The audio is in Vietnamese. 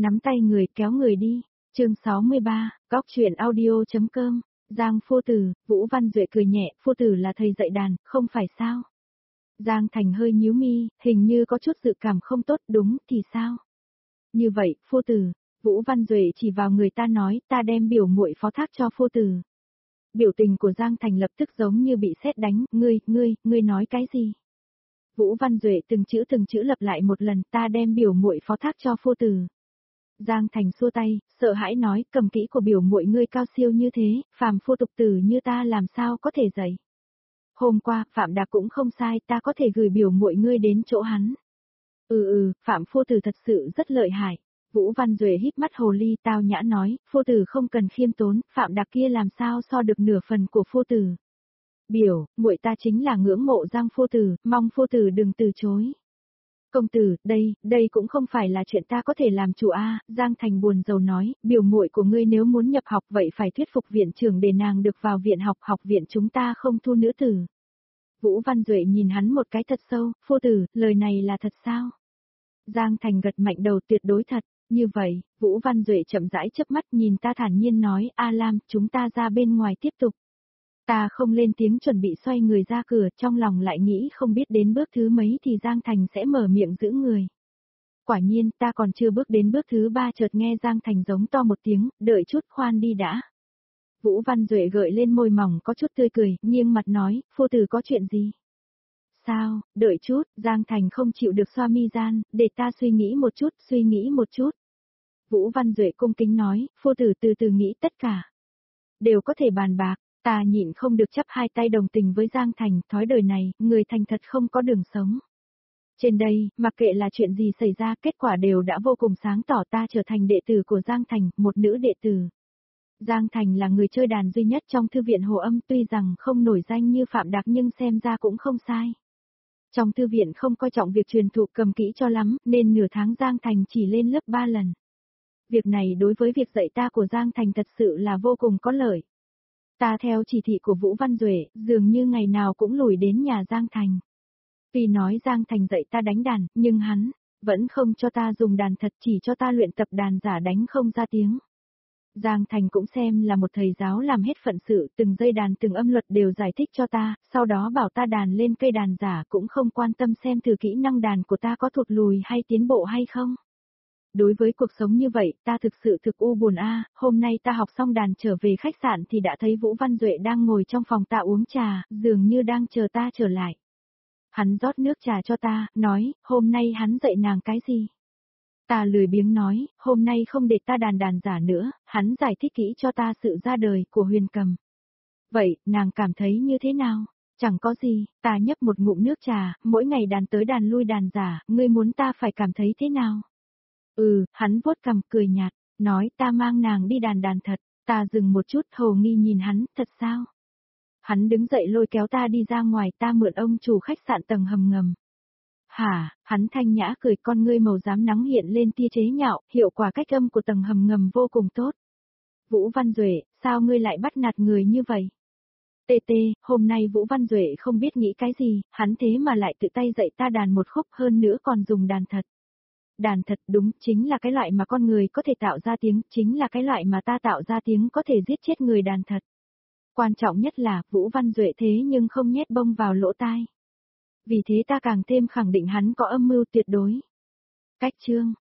nắm tay người kéo người đi. Chương 63, Góc truyện audio.com. Giang phu tử, Vũ Văn Duệ cười nhẹ, phu tử là thầy dạy đàn, không phải sao? Giang Thành hơi nhíu mi, hình như có chút dự cảm không tốt, đúng thì sao? Như vậy, phu tử, Vũ Văn Duệ chỉ vào người ta nói, ta đem biểu muội phó thác cho phu tử. Biểu tình của Giang Thành lập tức giống như bị sét đánh, ngươi nói cái gì? Vũ Văn Duệ từng chữ lặp lại một lần, ta đem biểu muội phó thác cho phu tử. Giang Thành xua tay, sợ hãi nói, cầm kỹ của biểu muội ngươi cao siêu như thế, phàm phu tục tử như ta làm sao có thể dạy. Hôm qua, Phạm Đạc cũng không sai, ta có thể gửi biểu muội ngươi đến chỗ hắn. Phạm phu tử thật sự rất lợi hại. Vũ Văn Duệ híp mắt hồ ly tao nhã nói, phu tử không cần khiêm tốn, Phạm Đạc kia làm sao so được nửa phần của phu tử. Biểu, muội ta chính là ngưỡng mộ Giang phu tử, mong phu tử đừng từ chối. Công tử, đây cũng không phải là chuyện ta có thể làm chủ a. Giang Thành buồn rầu nói, biểu muội của ngươi nếu muốn nhập học vậy phải thuyết phục viện trưởng để nàng được vào viện học viện chúng ta không thu nữ tử. Vũ Văn Duệ nhìn hắn một cái thật sâu, phu tử, lời này là thật sao? Giang Thành gật mạnh đầu tuyệt đối thật, như vậy, Vũ Văn Duệ chậm rãi chớp mắt nhìn ta thản nhiên nói, A Lam, chúng ta ra bên ngoài tiếp tục. Ta không lên tiếng chuẩn bị xoay người ra cửa, trong lòng lại nghĩ không biết đến bước thứ mấy thì Giang Thành sẽ mở miệng giữ người. Quả nhiên, ta còn chưa bước đến bước thứ 3 chợt nghe Giang Thành giống to một tiếng, đợi chút khoan đi đã. Vũ Văn Duệ gợi lên môi mỏng có chút tươi cười, nghiêng mặt nói, phu tử có chuyện gì? Sao, đợi chút, Giang Thành không chịu được xoa mi gian, để ta suy nghĩ một chút. Vũ Văn Duệ cung kính nói, phu tử từ từ nghĩ tất cả. Đều có thể bàn bạc. Ta nhịn không được chắp hai tay đồng tình với Giang Thành, thói đời này, người thành thật không có đường sống. Trên đây, mặc kệ là chuyện gì xảy ra, kết quả đều đã vô cùng sáng tỏ ta trở thành đệ tử của Giang Thành, một nữ đệ tử. Giang Thành là người chơi đàn duy nhất trong thư viện Hồ Âm tuy rằng không nổi danh như Phạm Đạc nhưng xem ra cũng không sai. Trong thư viện không coi trọng việc truyền thụ cầm kỹ cho lắm, nên nửa tháng Giang Thành chỉ lên lớp 3 lần. Việc này đối với việc dạy ta của Giang Thành thật sự là vô cùng có lợi. Ta theo chỉ thị của Vũ Văn Duệ, dường như ngày nào cũng lùi đến nhà Giang Thành. Tuy nói Giang Thành dạy ta đánh đàn, nhưng hắn vẫn không cho ta dùng đàn thật, chỉ cho ta luyện tập đàn giả đánh không ra tiếng. Giang Thành cũng xem là một thầy giáo làm hết phận sự, từng dây đàn từng âm luật đều giải thích cho ta, sau đó bảo ta đàn lên cây đàn giả cũng không quan tâm xem thử kỹ năng đàn của ta có thụt lùi hay tiến bộ hay không. Đối với cuộc sống như vậy, ta thực sự thực u buồn a. Hôm nay ta học xong đàn trở về khách sạn thì đã thấy Vũ Văn Duệ đang ngồi trong phòng ta uống trà, dường như đang chờ ta trở lại. Hắn rót nước trà cho ta, nói, hôm nay hắn dạy nàng cái gì? Ta lười biếng nói, hôm nay không để ta đàn giả nữa, hắn giải thích kỹ cho ta sự ra đời của huyền cầm. Vậy, nàng cảm thấy như thế nào? Chẳng có gì, ta nhấp một ngụm nước trà, mỗi ngày đàn tới đàn lui đàn giả, ngươi muốn ta phải cảm thấy thế nào? Hắn vuốt cằm cười nhạt, nói ta mang nàng đi đàn thật, ta dừng một chút hồ nghi nhìn hắn, thật sao? Hắn đứng dậy lôi kéo ta đi ra ngoài, ta mượn ông chủ khách sạn tầng hầm ngầm. Hả, hắn thanh nhã cười, con ngươi màu xám nắng hiện lên tia chế nhạo, hiệu quả cách âm của tầng hầm ngầm vô cùng tốt. Vũ Văn Duệ, sao ngươi lại bắt nạt người như vậy? Hôm nay Vũ Văn Duệ không biết nghĩ cái gì, hắn thế mà lại tự tay dạy ta đàn một khúc hơn nữa còn dùng đàn thật. Đàn thật đúng, chính là cái loại mà con người có thể tạo ra tiếng, chính là cái loại mà ta tạo ra tiếng có thể giết chết người đàn thật. Quan trọng nhất là, Vũ Văn Duệ thế nhưng không nhét bông vào lỗ tai. Vì thế ta càng thêm khẳng định hắn có âm mưu tuyệt đối. Cách chương.